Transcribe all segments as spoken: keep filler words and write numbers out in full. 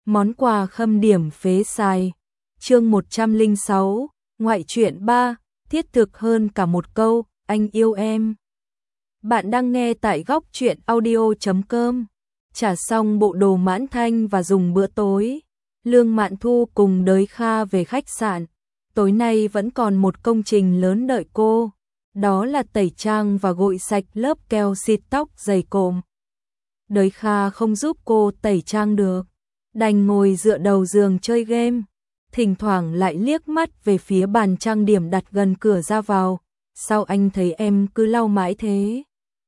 Món quà khâm điểm phế xài. Chương một trăm lẻ sáu, ngoại truyện ba, thiết thực hơn cả một câu, anh yêu em. Bạn đang nghe tại góc truyện audio chấm com. Trả xong bộ đồ mãn thanh và dùng bữa tối, Lương Mạn Thu cùng Đới Kha về khách sạn. Tối nay vẫn còn một công trình lớn đợi cô, đó là tẩy trang và gội sạch lớp keo xịt tóc dày cộm. Đới Kha không giúp cô tẩy trang được, đành ngồi dựa đầu giường chơi game, thỉnh thoảng lại liếc mắt về phía bàn trang điểm đặt gần cửa ra vào. Sao anh thấy em cứ lau mãi thế?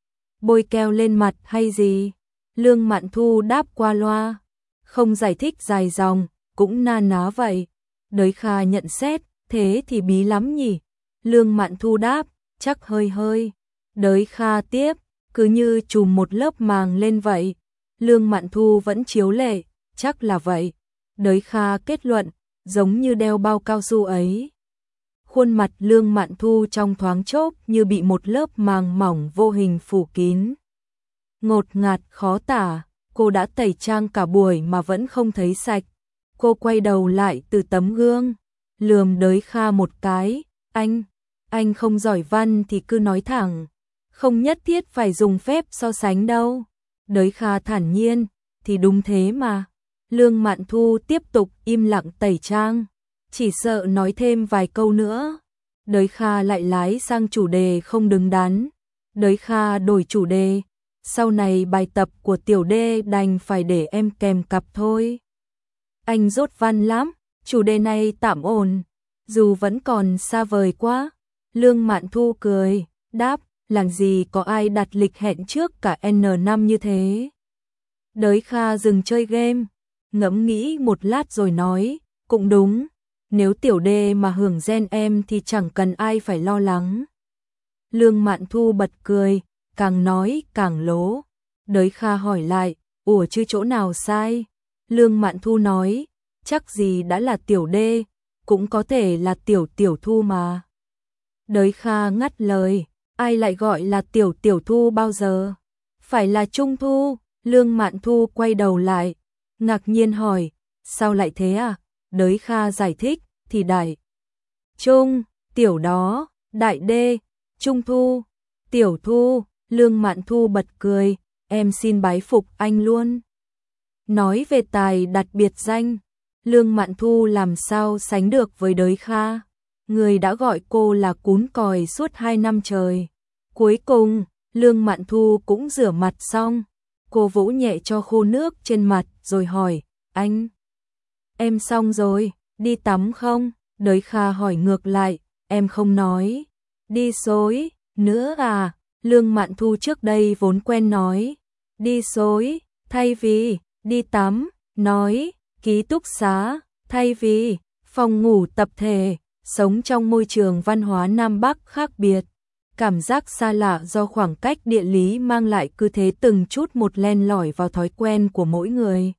Bôi keo lên mặt hay gì? Lương Mạn Thu đáp qua loa, không giải thích dài dòng, cũng na ná vậy. Đới Kha nhận xét, thế thì bí lắm nhỉ? Lương Mạn Thu đáp, chắc hơi hơi. Đới Kha tiếp, cứ như trùm một lớp màng lên vậy. Lương Mạn Thu vẫn chiếu lệ, chắc là vậy. Đới Kha kết luận, giống như đeo bao cao su ấy. Khuôn mặt Lương Mạn Thu trong thoáng chốc như bị một lớp màng mỏng vô hình phủ kín. Ngột ngạt khó tả, cô đã tẩy trang cả buổi mà vẫn không thấy sạch. Cô quay đầu lại từ tấm gương, lườm Đới Kha một cái, anh, anh không giỏi văn thì cứ nói thẳng, không nhất thiết phải dùng phép so sánh đâu. Đới Kha thản nhiên, thì đúng thế mà. Lương Mạn Thu tiếp tục im lặng tẩy trang, chỉ sợ nói thêm vài câu nữa. Đới Kha lại lái sang chủ đề không đứng đắn. Đới Kha đổi chủ đề, sau này bài tập của tiểu đê đành phải để em kèm cặp thôi. Anh dốt văn lắm, chủ đề này tạm ổn, dù vẫn còn xa vời quá. Lương Mạn Thu cười, đáp, làm gì có ai đặt lịch hẹn trước cả N năm như thế. Đới Kha dừng chơi game, ngẫm nghĩ một lát rồi nói, cũng đúng, nếu tiểu đê mà hưởng gen em thì chẳng cần ai phải lo lắng. Lương Mạn Thu bật cười, càng nói càng lố. Đới Kha hỏi lại, ủa chứ chỗ nào sai? Lương Mạn Thu nói, chắc gì đã là tiểu đê, cũng có thể là tiểu tiểu thu mà. Đới Kha ngắt lời, ai lại gọi là tiểu tiểu thu bao giờ? Phải là trung thu. Lương Mạn Thu quay đầu lại, ngạc nhiên hỏi, sao lại thế à? Đới Kha giải thích, thì đại trung, tiểu đó, đại đê, trung thu, tiểu thu. Lương Mạn Thu bật cười, em xin bái phục anh luôn. Nói về tài đặt biệt danh, Lương Mạn Thu làm sao sánh được với Đới Kha. Người đã gọi cô là cún còi suốt hai năm trời. Cuối cùng, Lương Mạn Thu cũng rửa mặt xong. Cô vỗ nhẹ cho khô nước trên mặt rồi hỏi, anh, em xong rồi, đi tắm không? Đới Kha hỏi ngược lại, em không nói, đi xối, nữa à? Lương Mạn Thu trước đây vốn quen nói, đi xối, thay vì, đi tắm, nói, ký túc xá, thay vì, phòng ngủ tập thể, sống trong môi trường văn hóa Nam Bắc khác biệt. Cảm giác xa lạ do khoảng cách địa lý mang lại cứ thế từng chút một len lỏi vào thói quen của mỗi người.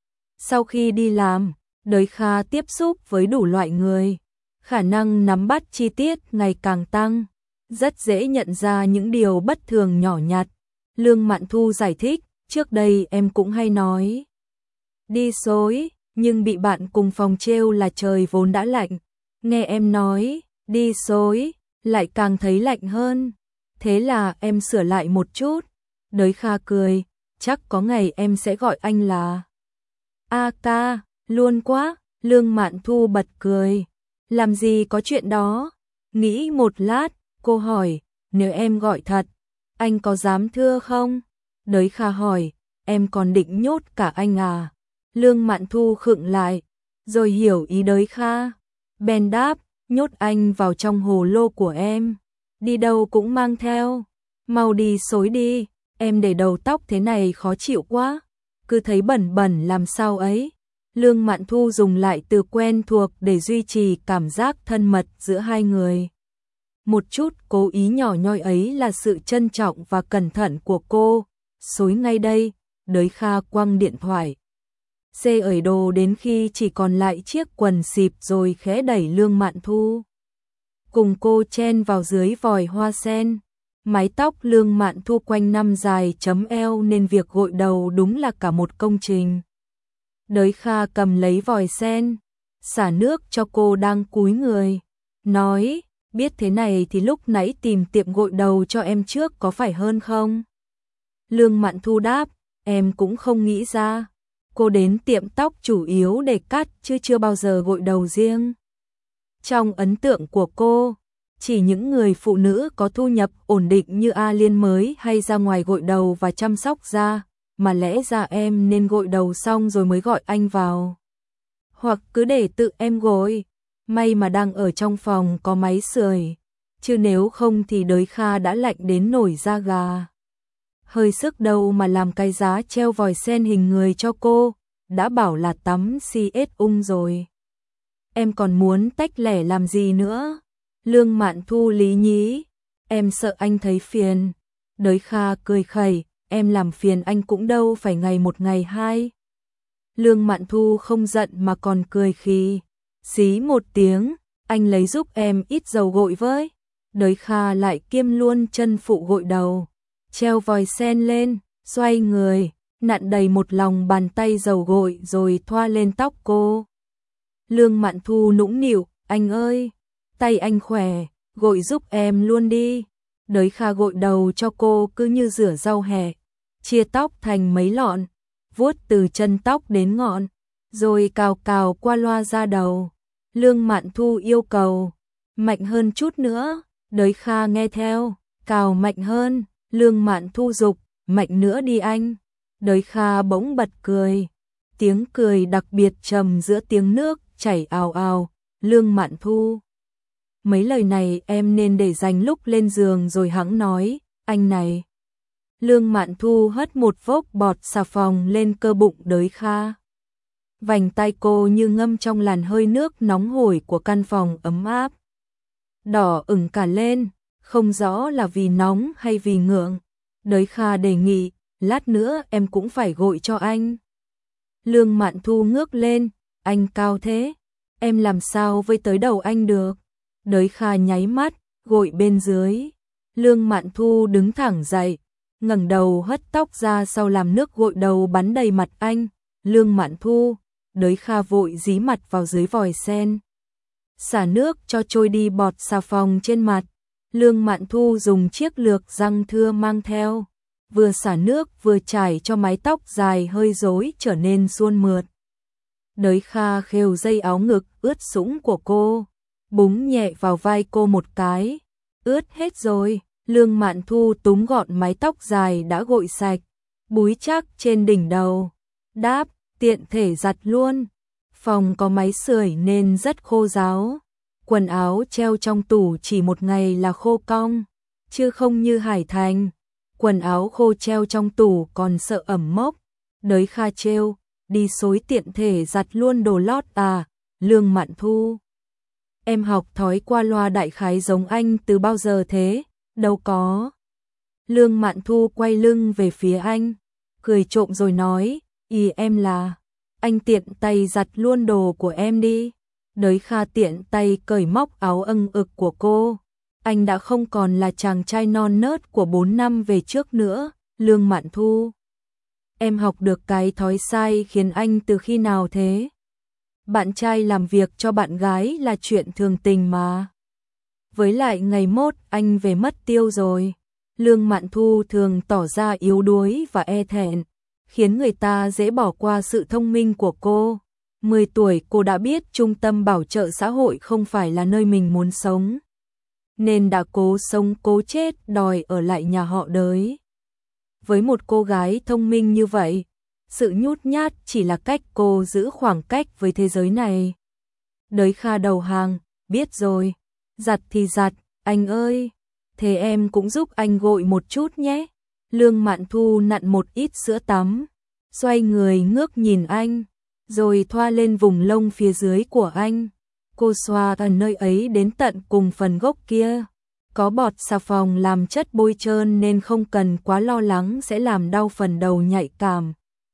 Sau khi đi làm, Đới Kha tiếp xúc với đủ loại người, khả năng nắm bắt chi tiết ngày càng tăng, rất dễ nhận ra những điều bất thường nhỏ nhặt. Lương Mạn Thu giải thích, trước đây em cũng hay nói, đi xối, nhưng bị bạn cùng phòng trêu là trời vốn đã lạnh. Nghe em nói, đi xối, lại càng thấy lạnh hơn. Thế là em sửa lại một chút. Đới Kha cười, chắc có ngày em sẽ gọi anh là A ca, luôn quá. Lương Mạn Thu bật cười, làm gì có chuyện đó. Nghĩ một lát, cô hỏi, nếu em gọi thật, anh có dám thưa không? Đới Kha hỏi, em còn định nhốt cả anh à? Lương Mạn Thu khựng lại, rồi hiểu ý Đới Kha. Bèn đáp, nhốt anh vào trong hồ lô của em, đi đâu cũng mang theo. Mau đi xối đi, em để đầu tóc thế này khó chịu quá, cứ thấy bẩn bẩn làm sao ấy. Lương Mạn Thu dùng lại từ quen thuộc để duy trì cảm giác thân mật giữa hai người. Một chút cố ý nhỏ nhoi ấy là sự trân trọng và cẩn thận của cô. Xối ngay đây. Đới Kha quăng điện thoại, xê ởi đồ đến khi chỉ còn lại chiếc quần xịp rồi khẽ đẩy Lương Mạn Thu cùng cô chen vào dưới vòi hoa sen. Mái tóc Lương Mạn Thu quanh năm dài chấm eo nên việc gội đầu đúng là cả một công trình. Đới Kha cầm lấy vòi sen, xả nước cho cô đang cúi người, nói, biết thế này thì lúc nãy tìm tiệm gội đầu cho em trước có phải hơn không? Lương Mạn Thu đáp, em cũng không nghĩ ra. Cô đến tiệm tóc chủ yếu để cắt chứ chưa bao giờ gội đầu riêng. Trong ấn tượng của cô, chỉ những người phụ nữ có thu nhập ổn định như A Liên mới hay ra ngoài gội đầu và chăm sóc da, mà lẽ ra em nên gội đầu xong rồi mới gọi anh vào. Hoặc cứ để tự em gội, may mà đang ở trong phòng có máy sưởi, chứ nếu không thì Đới Kha đã lạnh đến nổi da gà. Hơi sức đâu mà làm cái giá treo vòi sen hình người cho cô, đã bảo là tắm xê ét ung rồi. Em còn muốn tách lẻ làm gì nữa? Lương Mạn Thu lý nhí, em sợ anh thấy phiền. Đới Kha cười khẩy, em làm phiền anh cũng đâu phải ngày một ngày hai. Lương Mạn Thu không giận mà còn cười khi, xí một tiếng, anh lấy giúp em ít dầu gội với. Đới Kha lại kiêm luôn chân phụ gội đầu, treo vòi sen lên, xoay người, nặn đầy một lòng bàn tay dầu gội rồi thoa lên tóc cô. Lương Mạn Thu nũng nịu, anh ơi, tay anh khỏe, gội giúp em luôn đi. Đới Kha gội đầu cho cô cứ như rửa rau hẹ, chia tóc thành mấy lọn, vuốt từ chân tóc đến ngọn, rồi cào cào qua loa da đầu. Lương Mạn Thu yêu cầu, mạnh hơn chút nữa. Đới Kha nghe theo, cào mạnh hơn. Lương Mạn Thu giục, mạnh nữa đi anh. Đới Kha bỗng bật cười, tiếng cười đặc biệt trầm giữa tiếng nước chảy ào ào. Lương Mạn Thu, mấy lời này em nên để dành lúc lên giường rồi hẵng nói, anh này. Lương Mạn Thu hất một vốc bọt xà phòng lên cơ bụng Đới Kha. Vành tay cô như ngâm trong làn hơi nước nóng hổi của căn phòng ấm áp. Đỏ ửng cả lên, không rõ là vì nóng hay vì ngượng. Đới Kha đề nghị, lát nữa em cũng phải gội cho anh. Lương Mạn Thu ngước lên, anh cao thế, em làm sao với tới đầu anh được. Đới Kha nháy mắt, gội bên dưới. Lương Mạn Thu đứng thẳng dậy, ngẩng đầu hất tóc ra sau làm nước gội đầu bắn đầy mặt anh. Lương Mạn Thu, Đới Kha vội dí mặt vào dưới vòi sen, xả nước cho trôi đi bọt xà phòng trên mặt. Lương Mạn Thu dùng chiếc lược răng thưa mang theo, vừa xả nước vừa chải cho mái tóc dài hơi rối trở nên suôn mượt. Đới Kha khều dây áo ngực ướt sũng của cô, búng nhẹ vào vai cô một cái. Ướt hết rồi. Lương Mạn Thu túm gọn mái tóc dài đã gội sạch, búi chắc trên đỉnh đầu. Đáp, tiện thể giặt luôn. Phòng có máy sưởi nên rất khô ráo. Quần áo treo trong tủ chỉ một ngày là khô cong, chứ không như Hải Thành. Quần áo khô treo trong tủ còn sợ ẩm mốc. Đới Kha trêu, đi xối tiện thể giặt luôn đồ lót à. Lương Mạn Thu, em học thói qua loa đại khái giống anh từ bao giờ thế? Đâu có. Lương Mạn Thu quay lưng về phía anh, cười trộm rồi nói, ý em là, anh tiện tay giặt luôn đồ của em đi. Đới Kha tiện tay cởi móc áo âng ực của cô. Anh đã không còn là chàng trai non nớt của bốn năm về trước nữa. Lương Mạn Thu, em học được cái thói sai khiến anh từ khi nào thế? Bạn trai làm việc cho bạn gái là chuyện thường tình mà. Với lại ngày mốt anh về mất tiêu rồi. Lương Mạn Thu thường tỏ ra yếu đuối và e thẹn, khiến người ta dễ bỏ qua sự thông minh của cô. mười tuổi cô đã biết trung tâm bảo trợ xã hội không phải là nơi mình muốn sống, nên đã cố sống cố chết đòi ở lại nhà họ Đới. Với một cô gái thông minh như vậy, sự nhút nhát chỉ là cách cô giữ khoảng cách với thế giới này. Đới Kha đầu hàng, biết rồi, giặt thì giặt, anh ơi, thế em cũng giúp anh gội một chút nhé. Lương Mạn Thu nặn một ít sữa tắm, xoay người ngước nhìn anh, rồi thoa lên vùng lông phía dưới của anh. Cô xoa ở nơi ấy đến tận cùng phần gốc kia. Có bọt xà phòng làm chất bôi trơn nên không cần quá lo lắng sẽ làm đau phần đầu nhạy cảm.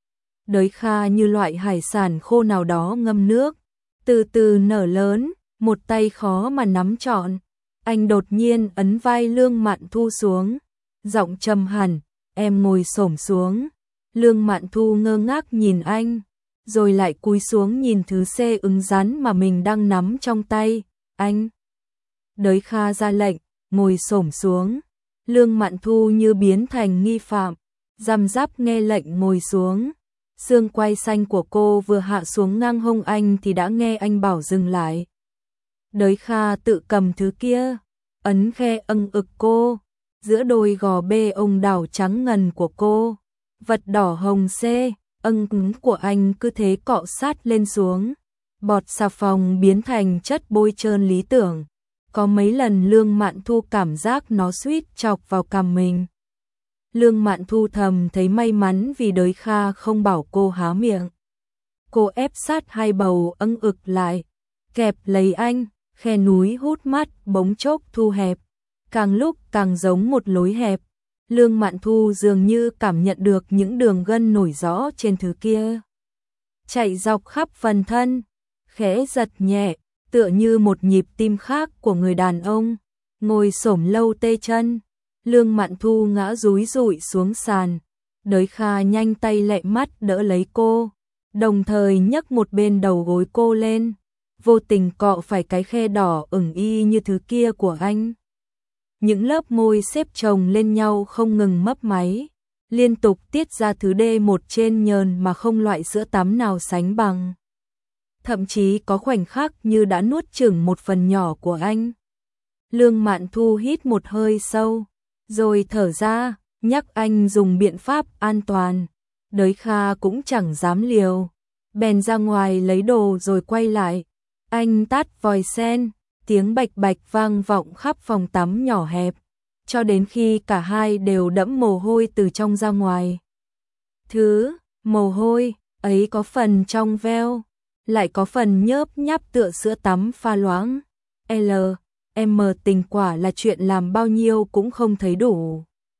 Đới Kha như loại hải sản khô nào đó ngâm nước, từ từ nở lớn, một tay khó mà nắm trọn. Anh đột nhiên ấn vai Lương Mạn Thu xuống, giọng trầm hẳn, em ngồi xổm xuống. Lương Mạn Thu ngơ ngác nhìn anh, rồi lại cúi xuống nhìn thứ C ứng rắn mà mình đang nắm trong tay. Anh. Đới Kha ra lệnh, ngồi xổm xuống. Lương Mạn Thu như biến thành nghi phạm, răm rắp nghe lệnh ngồi xuống. Xương quai xanh của cô vừa hạ xuống ngang hông anh thì đã nghe anh bảo dừng lại. Đới Kha tự cầm thứ kia, ấn khe âng ực cô, giữa đôi gò bê ông đảo trắng ngần của cô. Vật đỏ hồng C, âng cứng của anh cứ thế cọ sát lên xuống. Bọt xà phòng biến thành chất bôi trơn lý tưởng. Có mấy lần Lương Mạn Thu cảm giác nó suýt chọc vào cằm mình. Lương Mạn Thu thầm thấy may mắn vì Đới Kha không bảo cô há miệng. Cô ép sát hai bầu âng ực lại, kẹp lấy anh, khe núi hút mắt bỗng chốc thu hẹp, càng lúc càng giống một lối hẹp. Lương Mạn Thu dường như cảm nhận được những đường gân nổi rõ trên thứ kia, chạy dọc khắp phần thân, khẽ giật nhẹ, tựa như một nhịp tim khác của người đàn ông. Ngồi xổm lâu tê chân, Lương Mạn Thu ngã rúi rụi xuống sàn. Đới Kha nhanh tay lẹ mắt đỡ lấy cô, đồng thời nhấc một bên đầu gối cô lên, vô tình cọ phải cái khe đỏ ửng y như thứ kia của anh. Những lớp môi xếp chồng lên nhau không ngừng mấp máy, liên tục tiết ra thứ D một trên nhờn mà không loại sữa tắm nào sánh bằng. Thậm chí có khoảnh khắc như đã nuốt chửng một phần nhỏ của anh. Lương Mạn Thu hít một hơi sâu, rồi thở ra, nhắc anh dùng biện pháp an toàn. Đới Kha cũng chẳng dám liều, bèn ra ngoài lấy đồ rồi quay lại. Anh tắt vòi sen, tiếng bạch bạch vang vọng khắp phòng tắm nhỏ hẹp, cho đến khi cả hai đều đẫm mồ hôi từ trong ra ngoài. Thứ mồ hôi ấy có phần trong veo, lại có phần nhớp nháp tựa sữa tắm pha loãng. L, M tình quả là chuyện làm bao nhiêu cũng không thấy đủ.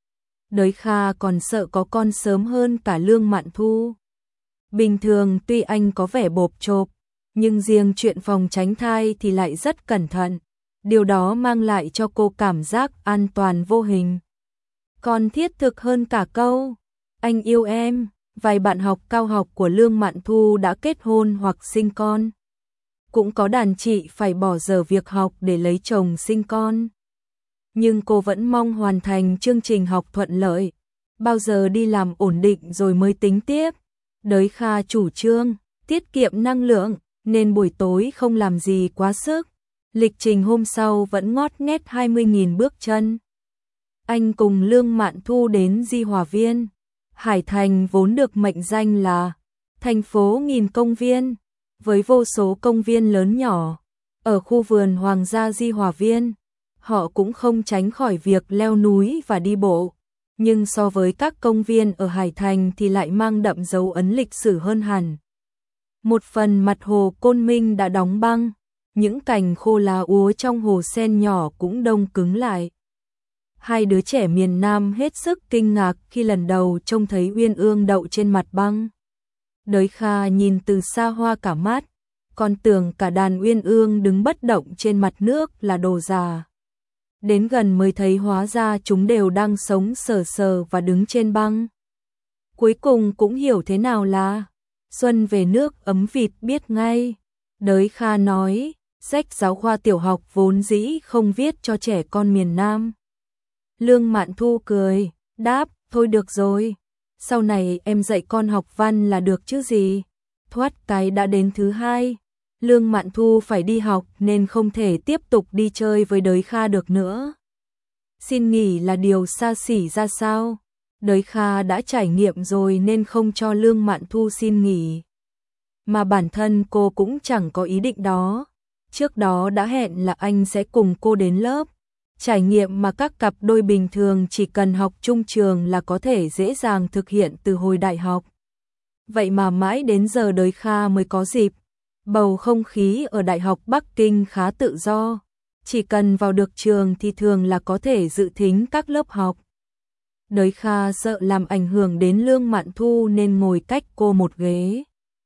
Đới Kha còn sợ có con sớm hơn cả Lương Mạn Thu. Bình thường tuy anh có vẻ bộp chộp, nhưng riêng chuyện phòng tránh thai thì lại rất cẩn thận. Điều đó mang lại cho cô cảm giác an toàn vô hình. Còn thiết thực hơn cả câu anh yêu em. Vài bạn học cao học của Lương Mạn Thu đã kết hôn hoặc sinh con. Cũng có đàn chị phải bỏ dở việc học để lấy chồng sinh con. Nhưng cô vẫn mong hoàn thành chương trình học thuận lợi, bao giờ đi làm ổn định rồi mới tính tiếp. Đới Kha chủ trương tiết kiệm năng lượng nên buổi tối không làm gì quá sức. Lịch trình hôm sau vẫn ngót nghét hai mươi nghìn bước chân. Anh cùng Lương Mạn Thu đến Di Hòa Viên. Hải Thành vốn được mệnh danh là thành phố nghìn công viên, với vô số công viên lớn nhỏ. Ở khu vườn Hoàng gia Di Hòa Viên, họ cũng không tránh khỏi việc leo núi và đi bộ. Nhưng so với các công viên ở Hải Thành thì lại mang đậm dấu ấn lịch sử hơn hẳn. Một phần mặt hồ Côn Minh đã đóng băng, những cành khô lá úa trong hồ sen nhỏ cũng đông cứng lại. Hai đứa trẻ miền Nam hết sức kinh ngạc khi lần đầu trông thấy uyên ương đậu trên mặt băng. Đới Kha nhìn từ xa hoa cả mắt, còn tưởng cả đàn uyên ương đứng bất động trên mặt nước là đồ giả. Đến gần mới thấy hóa ra chúng đều đang sống sờ sờ và đứng trên băng. Cuối cùng cũng hiểu thế nào là xuân về nước ấm vịt biết ngay. Đới Kha nói, sách giáo khoa tiểu học vốn dĩ không viết cho trẻ con miền Nam. Lương Mạn Thu cười, đáp, thôi được rồi, sau này em dạy con học văn là được chứ gì. Thoát cái đã đến thứ hai, Lương Mạn Thu phải đi học nên không thể tiếp tục đi chơi với Đới Kha được nữa. Xin nghỉ là điều xa xỉ ra sao? Đới Kha đã trải nghiệm rồi nên không cho Lương Mạn Thu xin nghỉ. Mà bản thân cô cũng chẳng có ý định đó. Trước đó đã hẹn là anh sẽ cùng cô đến lớp. Trải nghiệm mà các cặp đôi bình thường chỉ cần học chung trường là có thể dễ dàng thực hiện từ hồi đại học. Vậy mà mãi đến giờ Đới Kha mới có dịp. Bầu không khí ở Đại học Bắc Kinh khá tự do. Chỉ cần vào được trường thì thường là có thể dự thính các lớp học. Đới Kha sợ làm ảnh hưởng đến Lương Mạn Thu nên ngồi cách cô một ghế.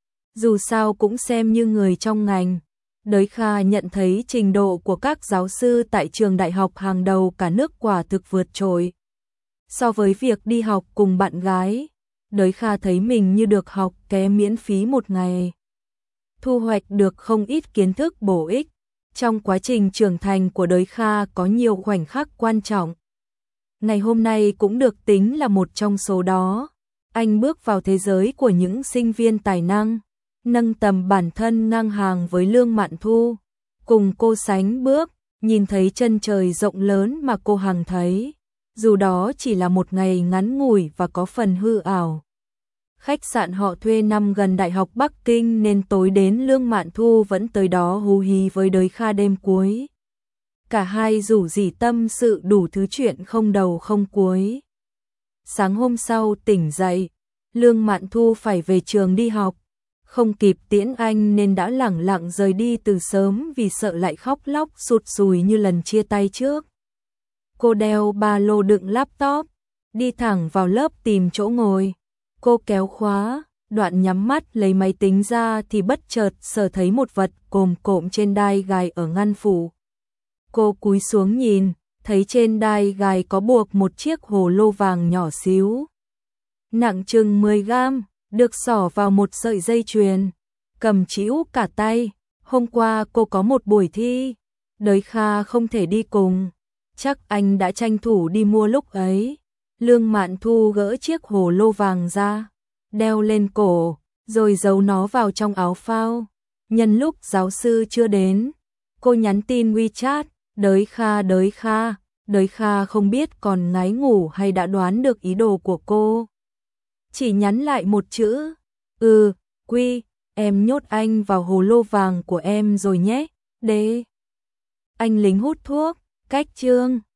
Dù sao cũng xem như người trong ngành. Đới Kha nhận thấy trình độ của các giáo sư tại trường đại học hàng đầu cả nước quả thực vượt trội. So với việc đi học cùng bạn gái, Đới Kha thấy mình như được học ké miễn phí một ngày. Thu hoạch được không ít kiến thức bổ ích. Trong quá trình trưởng thành của Đới Kha có nhiều khoảnh khắc quan trọng. Ngày hôm nay cũng được tính là một trong số đó. Anh bước vào thế giới của những sinh viên tài năng, nâng tầm bản thân ngang hàng với Lương Mạn Thu, cùng cô sánh bước, nhìn thấy chân trời rộng lớn mà cô hằng thấy, dù đó chỉ là một ngày ngắn ngủi và có phần hư ảo. Khách sạn họ thuê nằm gần Đại học Bắc Kinh nên tối đến Lương Mạn Thu vẫn tới đó hú hí với Đới Kha đêm cuối. Cả hai rủ rỉ tâm sự đủ thứ chuyện không đầu không cuối. Sáng hôm sau tỉnh dậy, Lương Mạn Thu phải về trường đi học, không kịp tiễn anh nên đã lẳng lặng rời đi từ sớm vì sợ lại khóc lóc sụt sùi như lần chia tay trước. Cô đeo ba lô đựng laptop, đi thẳng vào lớp tìm chỗ ngồi. Cô kéo khóa, đoạn nhắm mắt lấy máy tính ra thì bất chợt sờ thấy một vật cồm cộm trên đai gài ở ngăn phủ. Cô cúi xuống nhìn, thấy trên đai gài có buộc một chiếc hồ lô vàng nhỏ xíu, nặng chừng mười gam, được xỏ vào một sợi dây chuyền, cầm chĩu cả tay. Hôm qua cô có một buổi thi, Đới Kha không thể đi cùng, chắc anh đã tranh thủ đi mua lúc ấy. Lương Mạn Thu gỡ chiếc hồ lô vàng ra, đeo lên cổ, rồi giấu nó vào trong áo phao. Nhân lúc giáo sư chưa đến, cô nhắn tin WeChat, Đới Kha, Đới Kha. Đới Kha không biết còn ngái ngủ hay đã đoán được ý đồ của cô. Chỉ nhắn lại một chữ, ừ, Quy, em nhốt anh vào hồ lô vàng của em rồi nhé, đế. Anh lính hút thuốc, cách chương.